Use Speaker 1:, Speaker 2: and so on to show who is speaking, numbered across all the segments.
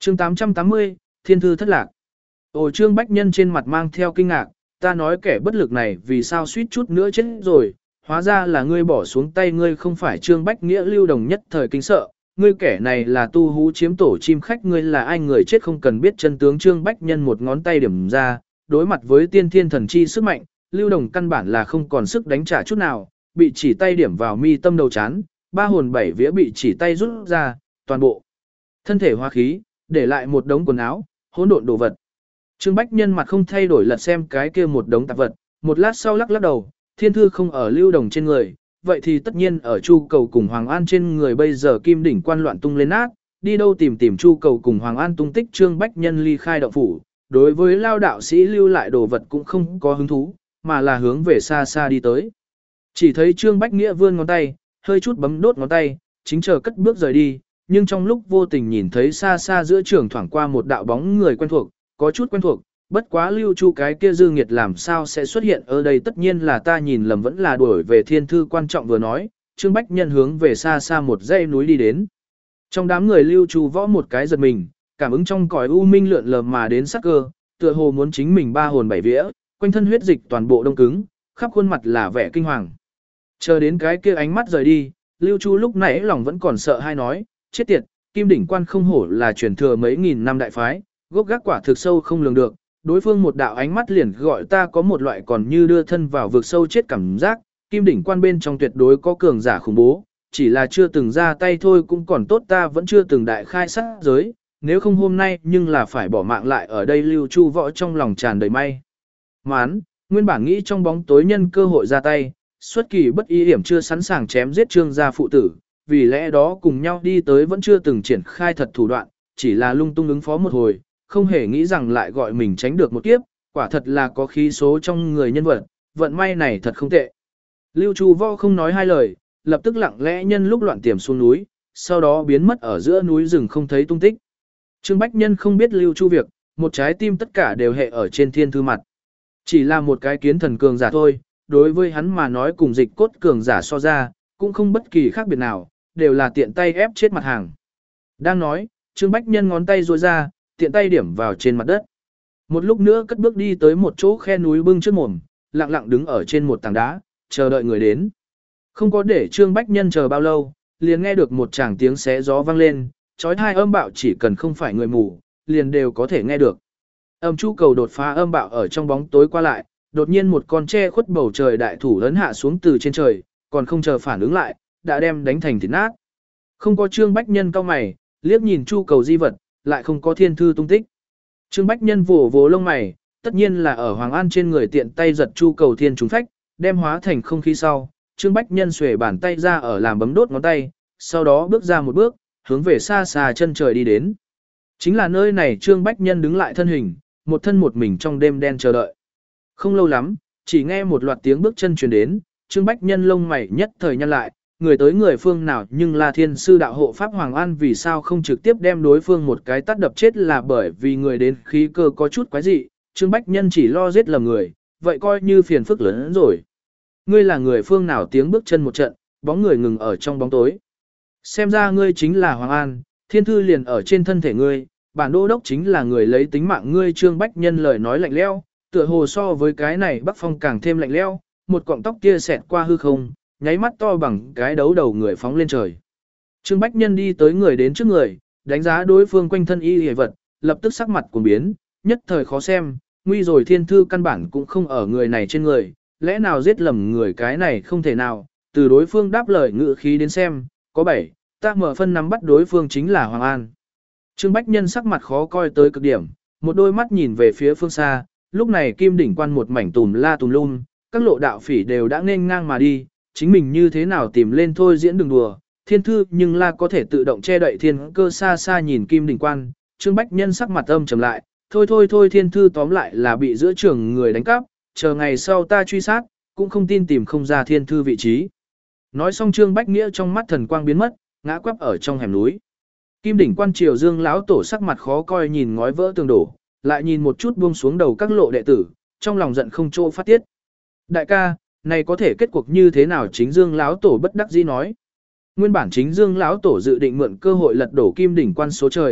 Speaker 1: Chương 880, Thiên thư thất lạc. Ồ, Trương Bách Nhân trên mặt mang theo kinh ngạc, ta nói kẻ bất lực này vì sao suýt chút nữa chết rồi, hóa ra là ngươi bỏ xuống tay, ngươi không phải Trương Bách Nghĩa Lưu Đồng nhất thời kinh sợ, ngươi kẻ này là tu hú chiếm tổ chim khách, ngươi là ai, người chết không cần biết chân tướng. Trương Bách Nhân một ngón tay điểm ra, đối mặt với tiên thiên thần chi sức mạnh, Lưu Đồng căn bản là không còn sức đánh trả chút nào, bị chỉ tay điểm vào mi tâm đầu chán, ba hồn bảy vía bị chỉ tay rút ra, toàn bộ thân thể hóa khí, để lại một đống quần áo, hỗn độn đồ vật. Trương Bách Nhân mặt không thay đổi lật xem cái kia một đống tạp vật, một lát sau lắc lắc đầu, thiên thư không ở Lưu Đồng trên người, vậy thì tất nhiên ở Chu Cầu cùng Hoàng An trên người. Bây giờ Kim Đỉnh Quan loạn tung lên nát, đi đâu tìm Chu Cầu cùng Hoàng An tung tích. Trương Bách Nhân ly khai động phủ, đối với lao đạo sĩ lưu lại đồ vật cũng không có hứng thú, mà là hướng về xa xa đi tới. Chỉ thấy Trương Bách Nghĩa vươn ngón tay, hơi chút bấm đốt ngón tay, chính chờ cất bước rời đi, nhưng trong lúc vô tình nhìn thấy xa xa giữa trường thoảng qua một đạo bóng người quen thuộc, có chút quen thuộc, bất quá Lưu Chu cái kia dư nghiệt làm sao sẽ xuất hiện ở đây, tất nhiên là ta nhìn lầm, vẫn là đuổi về thiên thư quan trọng. Vừa nói, Trương Bách Nhân hướng về xa xa một dãy núi đi đến. Trong đám người Lưu Chu võ một cái giật mình, cảm ứng trong cõi u minh lượn lờ mà đến sắc cơ, tựa hồ muốn chính mình ba hồn bảy vía, quanh thân huyết dịch toàn bộ đông cứng, khắp khuôn mặt là vẻ kinh hoàng. Chờ đến cái kia ánh mắt rời đi, Lưu Chu lúc nãy lòng vẫn còn sợ hai nói, chết tiệt, Kim Đỉnh Quan không hổ là truyền thừa mấy nghìn năm đại phái, gốc gác quả thực sâu không lường được. Đối phương một đạo ánh mắt liền gọi ta có một loại còn như đưa thân vào vực sâu chết cảm giác. Kim Đỉnh Quan bên trong tuyệt đối có cường giả khủng bố, chỉ là chưa từng ra tay thôi cũng còn tốt, ta vẫn chưa từng đại khai sát giới, nếu không hôm nay nhưng là phải bỏ mạng lại ở đây. Lưu Chu võ trong lòng tràn đầy may mắn, nguyên bản nghĩ trong bóng tối nhân cơ hội ra tay, xuất kỳ bất ý hiểm chưa sẵn sàng chém giết Trương gia phụ tử, vì lẽ đó cùng nhau đi tới vẫn chưa từng triển khai thật thủ đoạn, chỉ là lung tung ứng phó một hồi, không hề nghĩ rằng lại gọi mình tránh được một kiếp, quả thật là có khí số trong người nhân vật, vận may này thật không tệ. Lưu Chu võ không nói hai lời, lập tức lặng lẽ nhân lúc loạn tiềm xuống núi, sau đó biến mất ở giữa núi rừng không thấy tung tích. Trương Bách Nhân không biết Lưu Chu việc, một trái tim tất cả đều hệ ở trên thiên thư mặt. Chỉ là một cái kiến thần cường giả thôi, đối với hắn mà nói cùng dịch cốt cường giả so ra, cũng không bất kỳ khác biệt nào, đều là tiện tay ép chết mặt hàng. Đang nói, Trương Bách Nhân ngón tay duỗi ra, tiện tay điểm vào trên mặt đất. Một lúc nữa cất bước đi tới một chỗ khe núi bưng trước mồm, lặng lặng đứng ở trên một tảng đá, chờ đợi người đến. Không có để Trương Bách Nhân chờ bao lâu, liền nghe được một tràng tiếng xé gió vang lên, chói tai âm bạo, chỉ cần không phải người mù, liền đều có thể nghe được. Âm Chu Cầu đột phá âm bạo ở trong bóng tối qua lại, đột nhiên một con che khuất bầu trời đại thủ lớn hạ xuống từ trên trời, còn không chờ phản ứng lại, đã đem đánh thành thịt nát. Không có Trương Bách Nhân cau mày, liếc nhìn Chu Cầu di vật, lại không có thiên thư tung tích. Trương Bách Nhân vồ vồ lông mày, tất nhiên là ở Hoàng An trên người tiện tay giật Chu Cầu thiên trúng phách, đem hóa thành không khí sau. Trương Bách Nhân xuề bàn tay ra ở làm bấm đốt ngón tay, sau đó bước ra một bước, hướng về xa xa chân trời đi đến. Chính là nơi này Trương Bách Nhân đứng lại thân hình, một thân một mình trong đêm đen chờ đợi. Không lâu lắm, chỉ nghe một loạt tiếng bước chân truyền đến, Trương Bách Nhân lông mày nhất thời nhăn lại, người tới người phương nào, nhưng là thiên sư đạo hộ pháp Hoàng An, vì sao không trực tiếp đem đối phương một cái tát đập chết, là bởi vì người đến khí cơ có chút quái dị, Trương Bách Nhân chỉ lo giết lầm người, vậy coi như phiền phức lớn hơn rồi. Ngươi là người phương nào? Tiếng bước chân một trận, bóng người ngừng ở trong bóng tối. Xem ra ngươi chính là Hoàng An, thiên thư liền ở trên thân thể ngươi, bản đô đốc chính là người lấy tính mạng ngươi. Trương Bách Nhân lời nói lạnh lẽo, tựa hồ so với cái này Bắc Phong càng thêm lạnh lẽo, một cọng tóc kia xẹt qua hư không, nháy mắt to bằng cái đấu đầu người phóng lên trời. Trương Bách Nhân đi tới người đến trước người, đánh giá đối phương quanh thân y hề vật, lập tức sắc mặt cuồng biến, nhất thời khó xem, nguy rồi thiên thư căn bản cũng không ở người này trên người, lẽ nào giết lầm người, cái này không thể nào. Từ đối phương đáp lời ngữ khí đến xem, có 7, ta mở phân nắm bắt đối phương chính là Hoàng An. Trương Bách Nhân sắc mặt khó coi tới cực điểm, một đôi mắt nhìn về phía phương xa, lúc này Kim Đỉnh Quan một mảnh tùm la tùm lum, các lộ đạo phỉ đều đã nên ngang mà đi, chính mình như thế nào tìm lên thôi diễn đừng đùa, thiên thư nhưng là có thể tự động che đậy thiên cơ. Xa xa nhìn Kim Đỉnh Quan, Trương Bách Nhân sắc mặt âm trầm lại, thôi thiên thư tóm lại là bị giữa trường người đánh cắp, chờ ngày sau ta truy sát, cũng không tin tìm không ra thiên thư vị trí. Nói xong Trương Bách Nghĩa trong mắt thần quang biến mất, ngã quắp ở trong hẻm núi. Kim Đỉnh Quan Triều Dương lão tổ sắc mặt khó coi nhìn ngói vỡ tường đổ, lại nhìn một chút buông xuống đầu các lộ đệ tử, trong lòng giận không chỗ phát tiết. Đại ca, này có thể kết cuộc như thế nào? Chính Dương lão tổ bất đắc dĩ nói. Nguyên bản Chính Dương lão tổ dự định mượn cơ hội lật đổ Kim Đỉnh Quan số trời,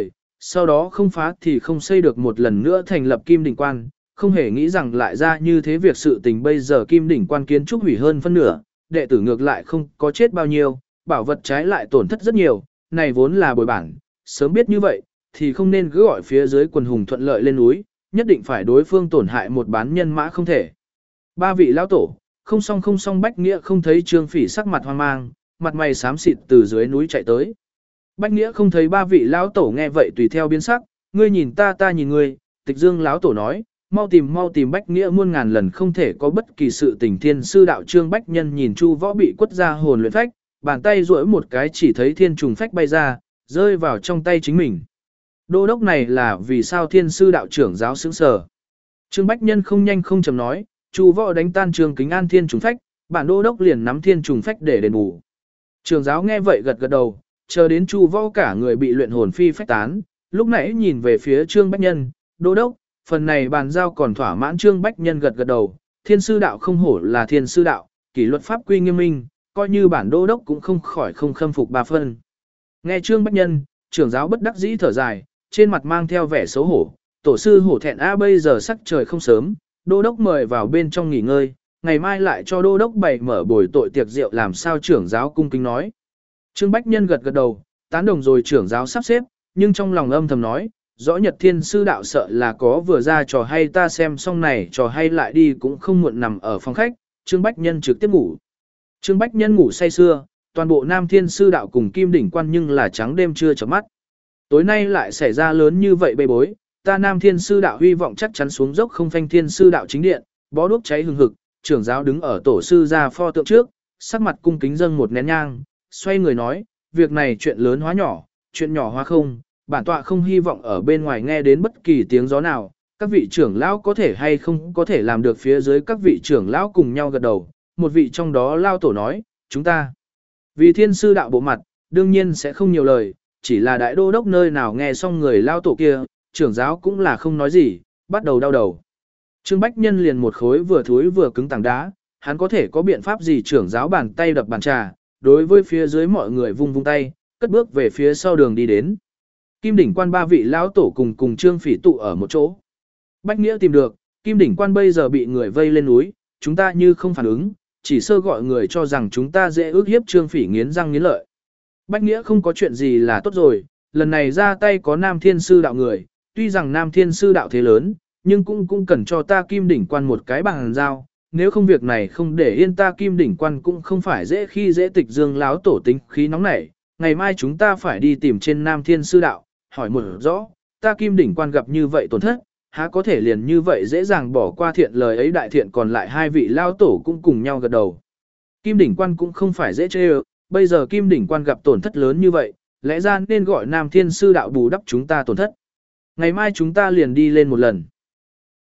Speaker 1: sau đó không phá thì không xây được một lần nữa thành lập Kim Đỉnh Quan, không hề nghĩ rằng lại ra như thế việc sự tình bây giờ Kim Đỉnh Quan kiến trúc hủy hơn phân nửa, đệ tử ngược lại không có chết bao nhiêu, bảo vật trái lại tổn thất rất nhiều, này vốn là bồi bản, sớm biết như vậy, thì không nên cứ gọi phía dưới quần hùng thuận lợi lên núi, nhất định phải đối phương tổn hại một bán nhân mã không thể. Ba vị lão tổ, không xong Bách Nghĩa không thấy Trương Phỉ sắc mặt hoang mang, mặt mày xám xịt từ dưới núi chạy tới. Bách Nghĩa không thấy ba vị lão tổ nghe vậy tùy theo biến sắc, ngươi nhìn ta nhìn ngươi, Tịch Dương lão tổ nói, mau tìm Bách Nghĩa muôn ngàn lần không thể có bất kỳ sự tình. Thiên sư đạo Trương Bách Nhân nhìn Chu Võ bị quất ra hồn luyện phách, bàn tay duỗi một cái chỉ thấy thiên trùng phách bay ra, rơi vào trong tay chính mình. Đô đốc này là vì sao? Thiên sư đạo trưởng giáo sững sờ. Trương Bách Nhân không nhanh không chậm nói, Chu Võ đánh tan Trương Kính An thiên trùng phách, bản đô đốc liền nắm thiên trùng phách để đền bù. Trưởng giáo nghe vậy gật gật đầu, chờ đến Chu Võ cả người bị luyện hồn phi phách tán, lúc nãy nhìn về phía Trương Bách Nhân, đô đốc, phần này bàn giao còn thỏa mãn. Trương Bách Nhân gật gật đầu, thiên sư đạo không hổ là thiên sư đạo, kỷ luật pháp quy nghiêm minh, coi như bản đô đốc cũng không khỏi không khâm phục ba phân. Nghe Trương Bách Nhân, trưởng giáo bất đắc dĩ thở dài, trên mặt mang theo vẻ xấu hổ, tổ sư hổ thẹn bây giờ sắc trời không sớm, đô đốc mời vào bên trong nghỉ ngơi, ngày mai lại cho đô đốc bày mở buổi tội tiệc rượu. Làm sao? Trưởng giáo cung kính nói. Trương Bách Nhân gật gật đầu, tán đồng rồi trưởng giáo sắp xếp, nhưng trong lòng âm thầm nói, rõ Nhật Thiên sư đạo sợ là có vừa ra trò hay, ta xem xong này trò hay lại đi cũng không muộn. Nằm ở phòng khách, Trương Bách Nhân trực tiếp ngủ. Trương Bách Nhân ngủ say sưa, toàn bộ Nam Thiên sư đạo cùng Kim Đỉnh Quan nhưng là trắng đêm chưa chợp mắt. Tối nay lại xảy ra lớn như vậy bê bối, ta Nam Thiên sư đạo hy vọng chắc chắn xuống dốc không phanh. Thiên sư đạo chính điện, bó đuốc cháy hừng hực, trưởng giáo đứng ở tổ sư gia pho tượng trước, sắc mặt cung kính dâng một nén nhang, xoay người nói, việc này chuyện lớn hóa nhỏ, chuyện nhỏ hóa không, bản tọa không hy vọng ở bên ngoài nghe đến bất kỳ tiếng gió nào, các vị trưởng lão có thể hay không có thể làm được. Phía dưới các vị trưởng lão cùng nhau gật đầu, một vị trong đó lao tổ nói, chúng ta vì thiên sư đạo bộ mặt, đương nhiên sẽ không nhiều lời, chỉ là đại đô đốc nơi nào nghe xong người lao tổ kia, trưởng giáo cũng là không nói gì, bắt đầu đau đầu. Trương Bách Nhân liền một khối vừa thối vừa cứng tảng đá, hắn có thể có biện pháp gì? Trưởng giáo bàn tay đập bàn trà, đối với phía dưới mọi người vung vung tay, cất bước về phía sau đường đi đến. Kim Đỉnh Quan ba vị lão tổ cùng Trương Phỉ tụ ở một chỗ. Bách Nghĩa tìm được, Kim Đỉnh Quan bây giờ bị người vây lên núi, chúng ta như không phản ứng, chỉ sơ gọi người cho rằng chúng ta dễ ước hiếp. Trương Phỉ nghiến răng nghiến lợi. Bách Nghĩa không có chuyện gì là tốt rồi, lần này ra tay có Nam Thiên sư đạo người, tuy rằng Nam Thiên sư đạo thế lớn, nhưng cũng cần cho ta Kim Đỉnh Quan một cái bàn giao, nếu không việc này không để yên ta Kim Đỉnh Quan cũng không phải dễ khi dễ. Tịch Dương lão tổ tính khí nóng nảy, ngày mai chúng ta phải đi tìm trên Nam Thiên sư đạo, hỏi một rõ, ta Kim Đỉnh Quan gặp như vậy tổn thất, há có thể liền như vậy dễ dàng bỏ qua? Thiện lời ấy đại thiện. Còn lại hai vị lao tổ cũng cùng nhau gật đầu. Kim Đỉnh Quan cũng không phải dễ chê, bây giờ Kim Đỉnh Quan gặp tổn thất lớn như vậy, lẽ ra nên gọi Nam Thiên sư đạo bù đắp chúng ta tổn thất. Ngày mai chúng ta liền đi lên một lần.